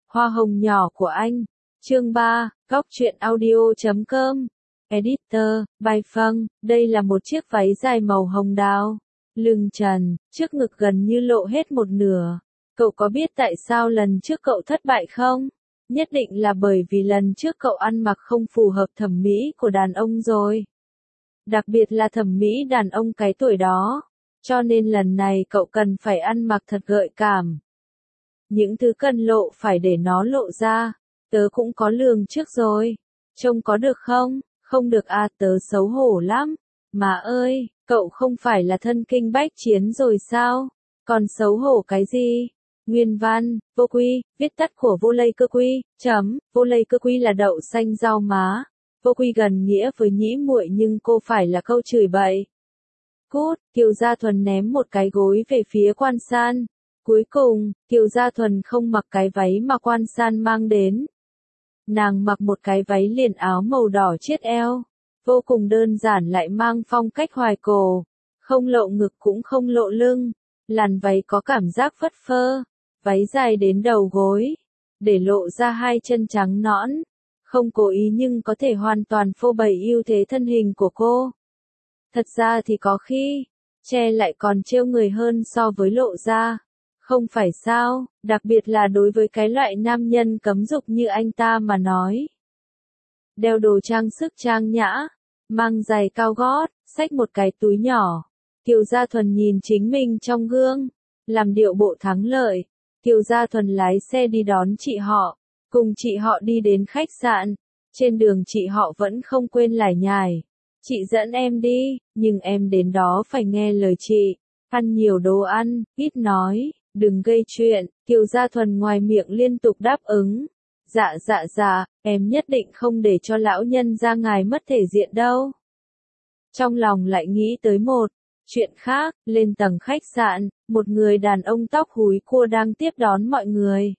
Hoa hồng nhỏ của anh. Chương 3, Góc truyện audio.com. Editor, Bài Phăng, đây là một chiếc váy dài màu hồng đào. Lưng trần, trước ngực gần như lộ hết một nửa. Cậu có biết tại sao lần trước cậu thất bại không? Nhất định là bởi vì lần trước cậu ăn mặc không phù hợp thẩm mỹ của đàn ông rồi. Đặc biệt là thẩm mỹ đàn ông cái tuổi đó. Cho nên lần này cậu cần phải ăn mặc thật gợi cảm. Những thứ cần lộ phải để nó lộ ra. Tớ cũng có lường trước rồi. Trông có được không? Không được à, tớ xấu hổ lắm. Mà ơi, cậu không phải là thân kinh bách chiến rồi sao? Còn xấu hổ cái gì? Nguyên văn, vô quy, viết tắt của vô lây cơ quy, vô lây cơ quy là đậu xanh rau má. Vô quy gần nghĩa với nhĩ muội nhưng cô phải là câu chửi bậy. Cút, Kiều Gia Thuần ném một cái gối về phía Quan San. Cuối cùng, Kiều Gia Thuần không mặc cái váy mà Quan San mang đến. Nàng mặc một cái váy liền áo màu đỏ chiết eo. Vô cùng đơn giản lại mang phong cách hoài cổ. Không lộ ngực cũng không lộ lưng. Làn váy có cảm giác phất phơ. Váy dài đến đầu gối. Để lộ ra hai chân trắng nõn. Không cố ý nhưng có thể hoàn toàn phô bày ưu thế thân hình của cô. Thật ra thì có khi, che lại còn trêu người hơn so với lộ ra. Không phải sao, đặc biệt là đối với cái loại nam nhân cấm dục như anh ta mà nói. Đeo đồ trang sức trang nhã, mang giày cao gót, xách một cái túi nhỏ. Kiều Gia Thuần nhìn chính mình trong gương, làm điệu bộ thắng lợi. Kiều Gia Thuần lái xe đi đón chị họ, cùng chị họ đi đến khách sạn. Trên đường chị họ vẫn không quên lải nhải. Chị dẫn em đi, nhưng em đến đó phải nghe lời chị. Ăn nhiều đồ ăn, ít nói, đừng gây chuyện. Kiều Gia Thuần ngoài miệng liên tục đáp ứng. Dạ, em nhất định không để cho lão nhân gia ngài mất thể diện đâu. Trong lòng lại nghĩ tới một chuyện khác, lên tầng khách sạn, một người đàn ông tóc húi cua đang tiếp đón mọi người.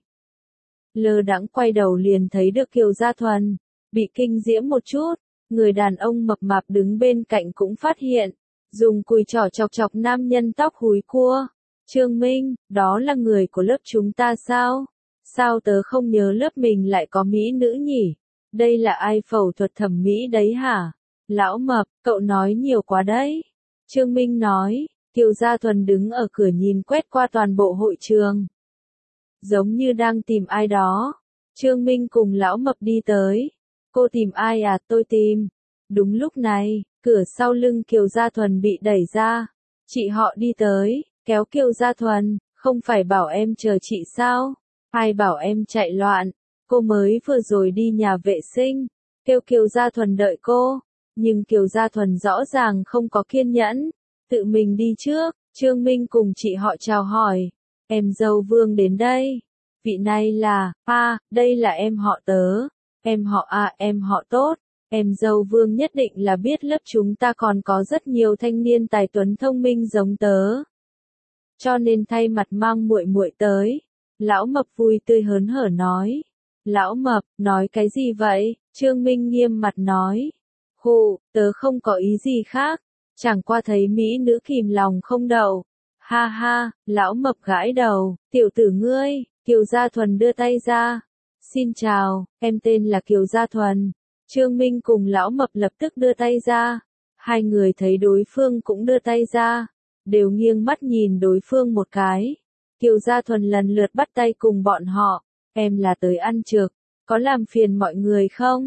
Lơ đãng quay đầu liền thấy được Kiều Gia Thuần, bị kinh diễm một chút. Người đàn ông mập mạp đứng bên cạnh cũng phát hiện, dùng cùi trỏ chọc chọc nam nhân tóc húi cua. Trương Minh, đó là người của lớp chúng ta sao? Sao tớ không nhớ lớp mình lại có mỹ nữ nhỉ? Đây là ai phẫu thuật thẩm mỹ đấy hả? Lão mập, cậu nói nhiều quá đấy. Trương Minh nói, Kiều Gia Thuần đứng ở cửa nhìn quét qua toàn bộ hội trường. Giống như đang tìm ai đó. Trương Minh cùng lão mập đi tới. Cô tìm ai à? Tôi tìm. Đúng lúc này, cửa sau lưng Kiều Gia Thuần bị đẩy ra. Chị họ đi tới, kéo Kiều Gia Thuần, không phải bảo em chờ chị sao? Ai bảo em chạy loạn? Cô mới vừa rồi đi nhà vệ sinh, kêu Kiều Gia Thuần đợi cô. Nhưng Kiều Gia Thuần rõ ràng không có kiên nhẫn, tự mình đi trước. Trương Minh cùng chị họ chào hỏi. Em dâu Vương đến đây. Vị này là, đây là em họ tớ. Em họ em họ tốt. Em dâu Vương nhất định là biết lớp chúng ta còn có rất nhiều thanh niên tài tuấn thông minh giống tớ. Cho nên thay mặt mang muội muội tới. Lão mập vui tươi hớn hở nói. Lão mập, nói cái gì vậy? Trương Minh nghiêm mặt nói. Hù, tớ không có ý gì khác. Chẳng qua thấy mỹ nữ kìm lòng không đậu. Ha ha, lão mập gãi đầu. Tiểu tử ngươi. Kiều Gia Thuần đưa tay ra. Xin chào, em tên là Kiều Gia Thuần. Trương Minh cùng lão mập lập tức đưa tay ra. Hai người thấy đối phương cũng đưa tay ra. Đều nghiêng mắt nhìn đối phương một cái. Kiều Gia Thuần lần lượt bắt tay cùng bọn họ. Em là tới ăn trực. Có làm phiền mọi người không?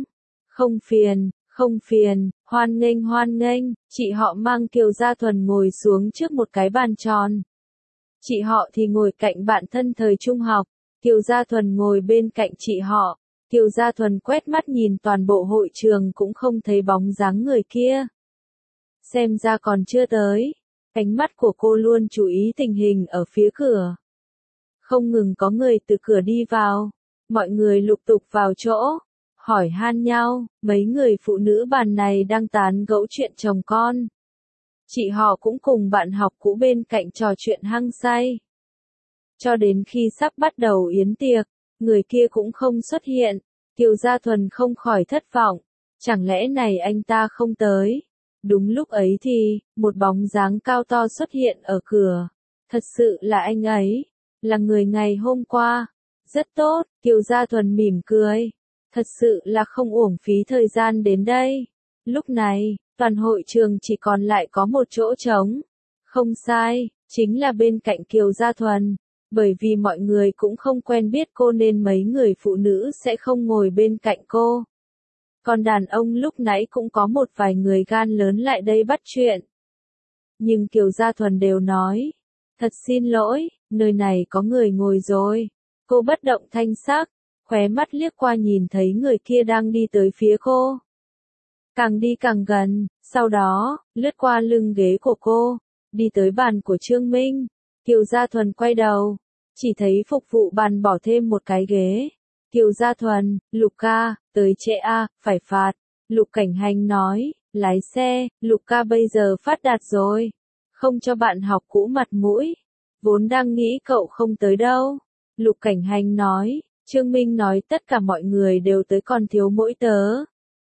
Không phiền, hoan nghênh. Chị họ mang Kiều Gia Thuần ngồi xuống trước một cái bàn tròn. Chị họ thì ngồi cạnh bạn thân thời trung học. Kiều Gia Thuần ngồi bên cạnh chị họ. Kiều Gia Thuần quét mắt nhìn toàn bộ hội trường cũng không thấy bóng dáng người kia. Xem ra còn chưa tới. Ánh mắt của cô luôn chú ý tình hình ở phía cửa. Không ngừng có người từ cửa đi vào. Mọi người lục tục vào chỗ. Hỏi han nhau, mấy người phụ nữ bàn này đang tán gẫu chuyện chồng con. Chị họ cũng cùng bạn học cũ bên cạnh trò chuyện hăng say. Cho đến khi sắp bắt đầu yến tiệc, người kia cũng không xuất hiện. Kiều Gia Thuần không khỏi thất vọng. Chẳng lẽ này anh ta không tới? Đúng lúc ấy thì, một bóng dáng cao to xuất hiện ở cửa. Thật sự là anh ấy. Là người ngày hôm qua. Rất tốt, Kiều Gia Thuần mỉm cười. Thật sự là không uổng phí thời gian đến đây. Lúc này, toàn hội trường chỉ còn lại có một chỗ trống. Không sai, chính là bên cạnh Kiều Gia Thuần. Bởi vì mọi người cũng không quen biết cô nên mấy người phụ nữ sẽ không ngồi bên cạnh cô. Còn đàn ông lúc nãy cũng có một vài người gan lớn lại đây bắt chuyện. Nhưng Kiều Gia Thuần đều nói, thật xin lỗi, nơi này có người ngồi rồi. Cô bất động thanh sắc, khóe mắt liếc qua nhìn thấy người kia đang đi tới phía cô. Càng đi càng gần, sau đó, lướt qua lưng ghế của cô, đi tới bàn của Trương Minh. Kiều Gia Thuần quay đầu, chỉ thấy phục vụ bàn bỏ thêm một cái ghế. Kiều Gia Thuần, Lục ca, tới trễ a, phải phạt. Lục Cảnh Hành nói, lái xe, Lục ca bây giờ phát đạt rồi. Không cho bạn học cũ mặt mũi. Vốn đang nghĩ cậu không tới đâu. Lục Cảnh Hành nói, Trương Minh nói tất cả mọi người đều tới còn thiếu mỗi tớ.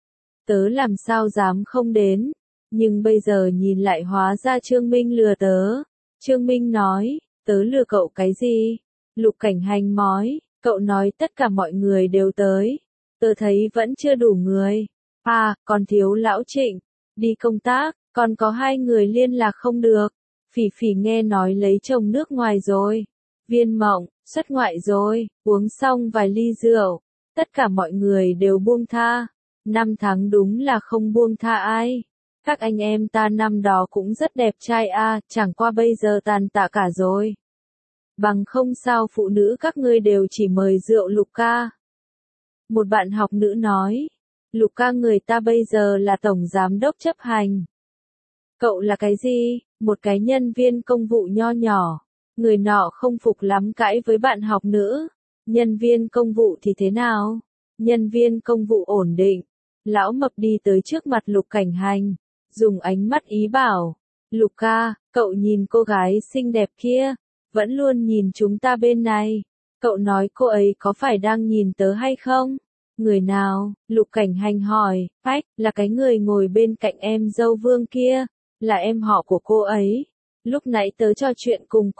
Tớ làm sao dám không đến. Nhưng bây giờ nhìn lại hóa ra Trương Minh lừa tớ. Trương Minh nói, tớ lừa cậu cái gì? Lục Cảnh Hành nói, cậu nói tất cả mọi người đều tới. Tớ thấy vẫn chưa đủ người. À, còn thiếu Lão Trịnh. Đi công tác, còn có 2 người liên lạc không được. Phỉ Phỉ nghe nói lấy chồng nước ngoài rồi. Viên Mộng, xuất ngoại rồi, uống xong vài ly rượu. Tất cả mọi người đều buông tha. 5 tháng đúng là không buông tha ai. Các anh em ta năm đó cũng rất đẹp trai a, chẳng qua bây giờ tàn tạ cả rồi. Bằng không sao phụ nữ các ngươi đều chỉ mời rượu Lục ca. Một bạn học nữ nói, Lục ca người ta bây giờ là tổng giám đốc chấp hành. Cậu là cái gì? Một cái nhân viên công vụ nho nhỏ. Người nọ không phục lắm cãi với bạn học nữ. Nhân viên công vụ thì thế nào? Nhân viên công vụ ổn định. Lão Mập đi tới trước mặt Lục Cảnh Hành, dùng ánh mắt ý bảo, Lục ca, cậu nhìn cô gái xinh đẹp kia, vẫn luôn nhìn chúng ta bên này. Cậu nói cô ấy có phải đang nhìn tớ hay không? Người nào? Lục Cảnh Hành hỏi, Phách, là cái người ngồi bên cạnh em dâu Vương kia, là em họ của cô ấy. Lúc nãy tớ trò chuyện cùng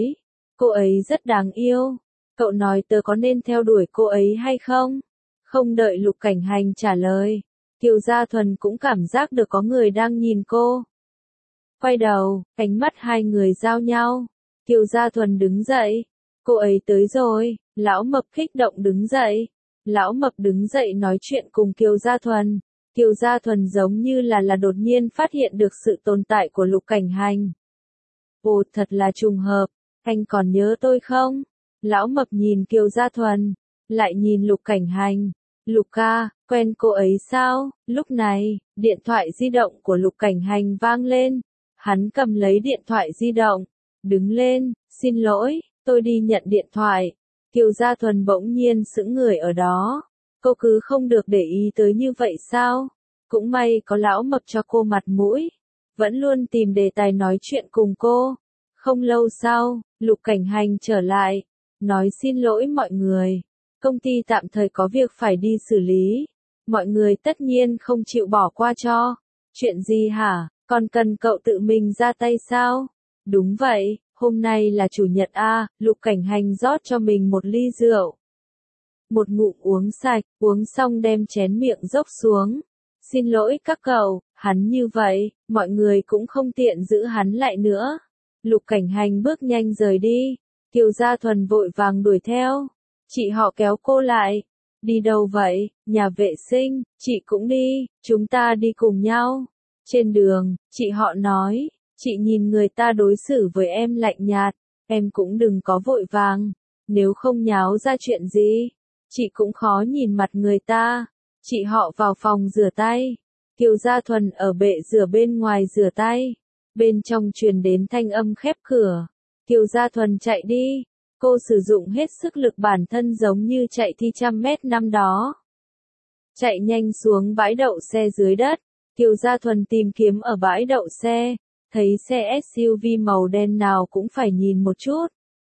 cô ấy rất đáng yêu. Cậu nói tớ có nên theo đuổi cô ấy hay không? Không đợi Lục Cảnh Hành trả lời, Kiều Gia Thuần cũng cảm giác được có người đang nhìn cô. Quay đầu, ánh mắt 2 người giao nhau. Kiều Gia Thuần đứng dậy. Cô ấy tới rồi. Lão Mập kích động đứng dậy. Lão Mập đứng dậy nói chuyện cùng Kiều Gia Thuần. Kiều Gia Thuần giống như là đột nhiên phát hiện được sự tồn tại của Lục Cảnh Hành. Ồ, thật là trùng hợp. Anh còn nhớ tôi không? Lão Mập nhìn Kiều Gia Thuần, lại nhìn Lục Cảnh Hành. Lục ca, quen cô ấy sao? Lúc này, điện thoại di động của Lục Cảnh Hành vang lên. Hắn cầm lấy điện thoại di động, đứng lên, xin lỗi, tôi đi nhận điện thoại. Kiều Gia Thuần bỗng nhiên sững người ở đó. Cô cứ không được để ý tới như vậy sao? Cũng may có Lão Mập cho cô mặt mũi. Vẫn luôn tìm đề tài nói chuyện cùng cô. Không lâu sau, Lục Cảnh Hành trở lại, nói xin lỗi mọi người. Công ty tạm thời có việc phải đi xử lý. Mọi người tất nhiên không chịu bỏ qua cho. Chuyện gì hả? Còn cần cậu tự mình ra tay sao? Đúng vậy, hôm nay là chủ nhật a. Lục Cảnh Hành rót cho mình một ly rượu. Một ngụm uống sạch, uống xong đem chén miệng dốc xuống. Xin lỗi các cậu, hắn như vậy, mọi người cũng không tiện giữ hắn lại nữa. Lục Cảnh Hành bước nhanh rời đi. Kiều Gia Thuần vội vàng đuổi theo. Chị họ kéo cô lại. Đi đâu vậy? Nhà vệ sinh, chị cũng đi, chúng ta đi cùng nhau. Trên đường, chị họ nói, chị nhìn người ta đối xử với em lạnh nhạt, em cũng đừng có vội vàng, nếu không nháo ra chuyện gì, chị cũng khó nhìn mặt người ta. Chị họ vào phòng rửa tay. Kiều Gia Thuần ở bệ rửa bên ngoài rửa tay. Bên trong truyền đến thanh âm khép cửa. Kiều Gia Thuần chạy đi. Cô sử dụng hết sức lực bản thân giống như chạy thi 100 mét năm đó. Chạy nhanh xuống bãi đậu xe dưới đất. Kiều Gia Thuần tìm kiếm ở bãi đậu xe. Thấy xe SUV màu đen nào cũng phải nhìn một chút.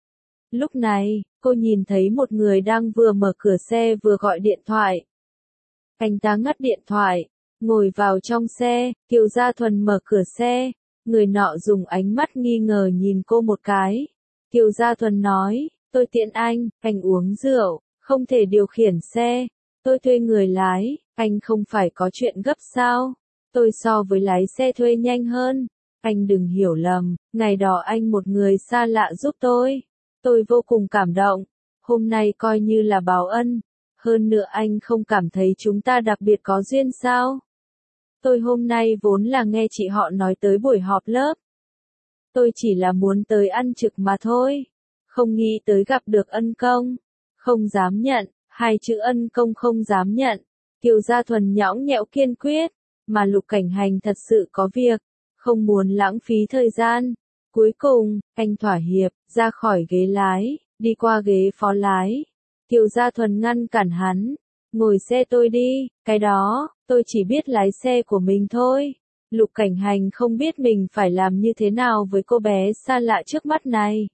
Lúc này, cô nhìn thấy một người đang vừa mở cửa xe vừa gọi điện thoại. Anh ta ngắt điện thoại, ngồi vào trong xe. Kiều Gia Thuần mở cửa xe. Người nọ dùng ánh mắt nghi ngờ nhìn cô một cái. Kiều Gia Thuần nói, tôi tiễn anh uống rượu, không thể điều khiển xe, tôi thuê người lái, anh không phải có chuyện gấp sao, tôi so với lái xe thuê nhanh hơn, anh đừng hiểu lầm, ngày đó anh một người xa lạ giúp tôi vô cùng cảm động, hôm nay coi như là báo ân, hơn nữa anh không cảm thấy chúng ta đặc biệt có duyên sao? Tôi hôm nay vốn là nghe chị họ nói tới buổi họp lớp. Tôi chỉ là muốn tới ăn trực mà thôi. Không nghĩ tới gặp được ân công. Không dám nhận, hai chữ ân công không dám nhận. Kiều Gia Thuần nhõng nhẽo kiên quyết. Mà Lục Cảnh Hành thật sự có việc. Không muốn lãng phí thời gian. Cuối cùng, anh thỏa hiệp, ra khỏi ghế lái, đi qua ghế phó lái. Kiều Gia Thuần ngăn cản hắn. Ngồi xe tôi đi, cái đó, tôi chỉ biết lái xe của mình thôi. Lục Cảnh Hành không biết mình phải làm như thế nào với cô bé xa lạ trước mắt này.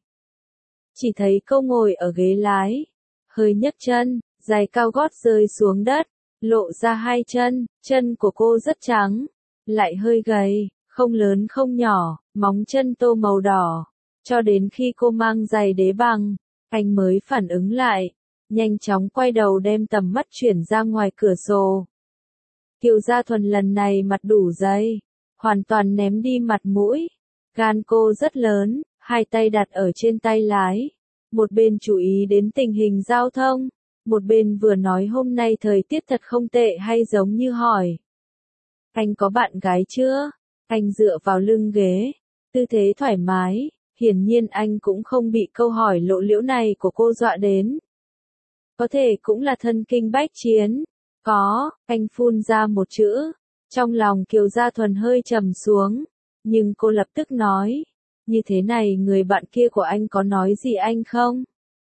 Chỉ thấy cô ngồi ở ghế lái, hơi nhấc chân, giày cao gót rơi xuống đất, lộ ra hai chân của cô rất trắng, lại hơi gầy, không lớn không nhỏ, móng chân tô màu đỏ. Cho đến khi cô mang giày đế bằng, anh mới phản ứng lại, nhanh chóng quay đầu đem tầm mắt chuyển ra ngoài cửa sổ. Kiều Gia Thuần lần này mặt đủ dày, hoàn toàn ném đi mặt mũi. Gan cô rất lớn, hai tay đặt ở trên tay lái. Một bên chú ý đến tình hình giao thông, một bên vừa nói hôm nay thời tiết thật không tệ hay giống như hỏi. Anh có bạn gái chưa? Anh dựa vào lưng ghế, tư thế thoải mái, hiển nhiên anh cũng không bị câu hỏi lộ liễu này của cô dọa đến. Có thể cũng là thân kinh bách chiến. Có, anh phun ra một chữ. Trong lòng Kiều Gia Thuần hơi trầm xuống. Nhưng cô lập tức nói. Như thế này người bạn kia của anh có nói gì anh không?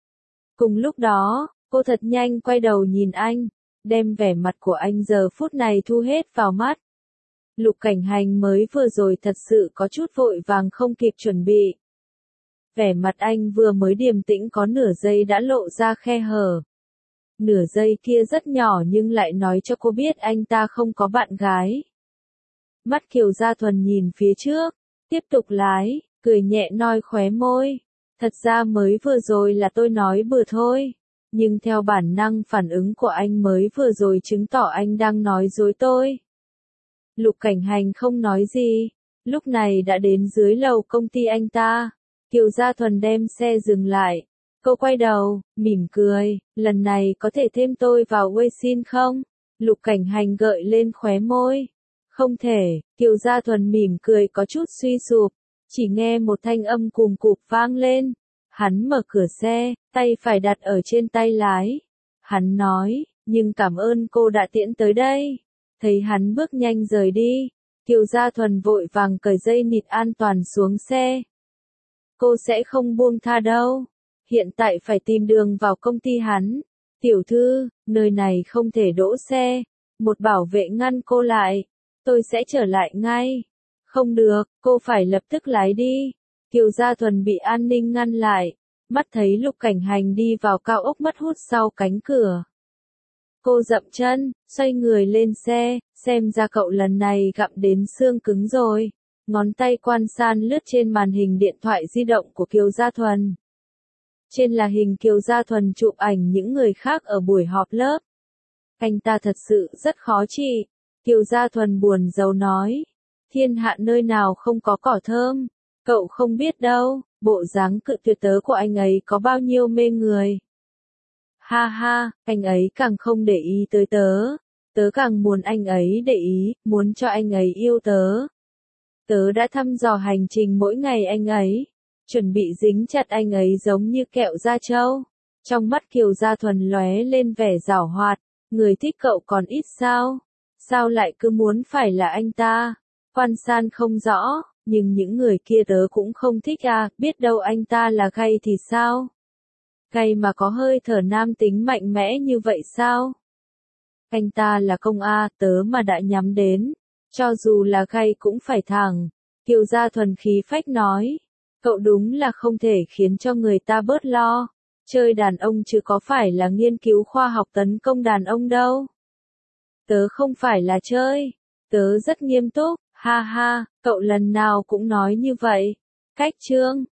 Cùng lúc đó, cô thật nhanh quay đầu nhìn anh. Đem vẻ mặt của anh giờ phút này thu hết vào mắt. Lục Cảnh Hành mới vừa rồi thật sự có chút vội vàng không kịp chuẩn bị. Vẻ mặt anh vừa mới điềm tĩnh có nửa giây đã lộ ra khe hở. Nửa giây kia rất nhỏ nhưng lại nói cho cô biết anh ta không có bạn gái. Mắt Kiều Gia Thuần nhìn phía trước, tiếp tục lái, cười nhẹ noi khóe môi. Thật ra mới vừa rồi là tôi nói bừa thôi. Nhưng theo bản năng phản ứng của anh mới vừa rồi chứng tỏ anh đang nói dối tôi. Lục Cảnh Hành không nói gì. Lúc này đã đến dưới lầu công ty anh ta. Kiều Gia Thuần đem xe dừng lại. Cô quay đầu, mỉm cười, lần này có thể thêm tôi vào Weixin không? Lục Cảnh Hành gợi lên khóe môi. Không thể, Kiều Gia Thuần mỉm cười có chút suy sụp, chỉ nghe một thanh âm cùm cụp vang lên. Hắn mở cửa xe, tay phải đặt ở trên tay lái. Hắn nói, nhưng cảm ơn cô đã tiễn tới đây. Thấy hắn bước nhanh rời đi, Kiều Gia Thuần vội vàng cởi dây nịt an toàn xuống xe. Cô sẽ không buông tha đâu. Hiện tại phải tìm đường vào công ty hắn. Tiểu thư, nơi này không thể đỗ xe. Một bảo vệ ngăn cô lại. Tôi sẽ trở lại ngay. Không được, cô phải lập tức lái đi. Kiều Gia Thuần bị an ninh ngăn lại. Mắt thấy Lục Cảnh Hành đi vào cao ốc mất hút sau cánh cửa. Cô dậm chân, xoay người lên xe, xem ra cậu lần này gặm đến xương cứng rồi. Ngón tay quan sát lướt trên màn hình điện thoại di động của Kiều Gia Thuần. Trên là hình Kiều Gia Thuần chụp ảnh những người khác ở buổi họp lớp. Anh ta thật sự rất khó trị. Kiều Gia Thuần buồn rầu nói. Thiên hạ nơi nào không có cỏ thơm. Cậu không biết đâu, bộ dáng cự tuyệt tớ của anh ấy có bao nhiêu mê người. Ha ha, anh ấy càng không để ý tới tớ. Tớ càng muốn anh ấy để ý, muốn cho anh ấy yêu tớ. Tớ đã thăm dò hành trình mỗi ngày anh ấy. Chuẩn bị dính chặt anh ấy giống như kẹo da trâu. Trong mắt Kiều Gia Thuần lóe lên vẻ giảo hoạt. Người thích cậu còn ít sao? Sao lại cứ muốn phải là anh ta? Quan San không rõ, nhưng những người kia tớ cũng không thích à, biết đâu anh ta là gay thì sao? Gay mà có hơi thở nam tính mạnh mẽ như vậy sao? Anh ta là công A, tớ mà đã nhắm đến. Cho dù là gay cũng phải thẳng. Kiều Gia Thuần khí phách nói. Cậu đúng là không thể khiến cho người ta bớt lo. Chơi đàn ông chứ có phải là nghiên cứu khoa học tấn công đàn ông đâu. Tớ không phải là chơi. Tớ rất nghiêm túc, ha ha, cậu lần nào cũng nói như vậy. Cách chương.